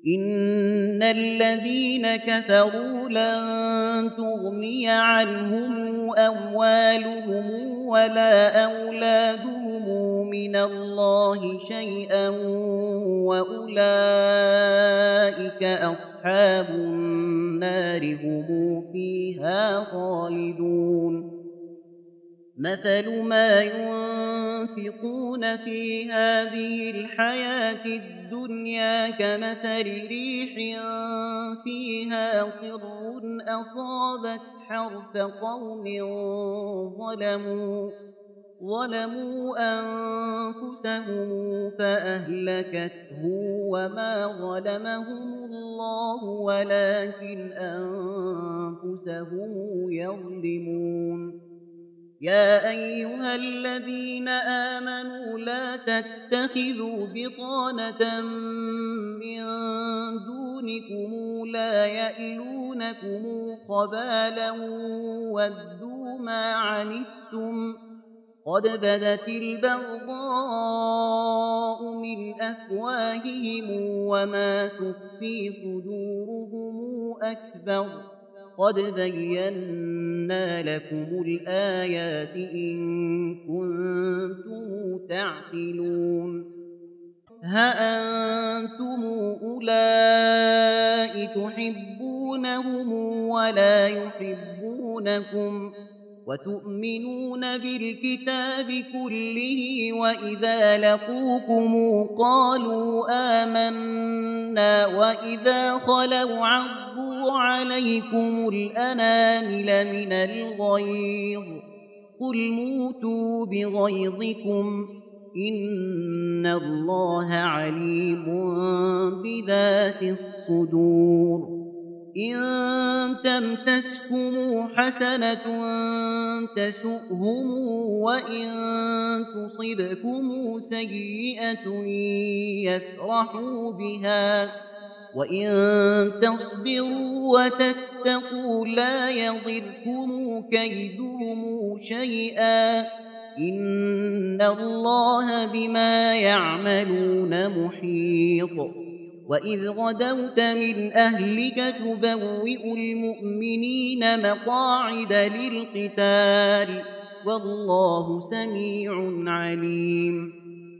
إن الذين كفروا لن تغني عنهم أموالهم ولا أولادهم من الله شيئا وأولئك أصحاب النار هم فيها خالدون مثل ما ينفقون في هذه الحياة الدنيا كمثل ريح فيها صر أصابت حرث قوم ظلموا أنفسهم فأهلكته وما ظلمهم الله ولكن أنفسهم يظلمون يا أيها الذين آمنوا لا تتخذوا بطانة من دونكم لا يألونكم خبالا ودوا ما عنتم قد بدت البغضاء من أفواههم وما تخفي صدورهم أكبر قد بينا لكم الآيات إن كنتم تعقلون ها أنتم أولئك تحبونهم ولا يحبونكم وتؤمنون بالكتاب كله وإذا لقوكم قالوا آمنا وإذا خلوا عضوا عليكم الأنامل من الغيظ قل موتوا بغيظكم إن الله عليم بذات الصدور إن تمسسكم حسنة تسؤهم وإن تصبكم سيئة يفرحوا بها وإن تصبروا وتتقوا لا يضركم كيدهم شيئا إن الله بما يعملون محيط وإذ غدوت من أهلك تبوئ المؤمنين مقاعد للقتال والله سميع عليم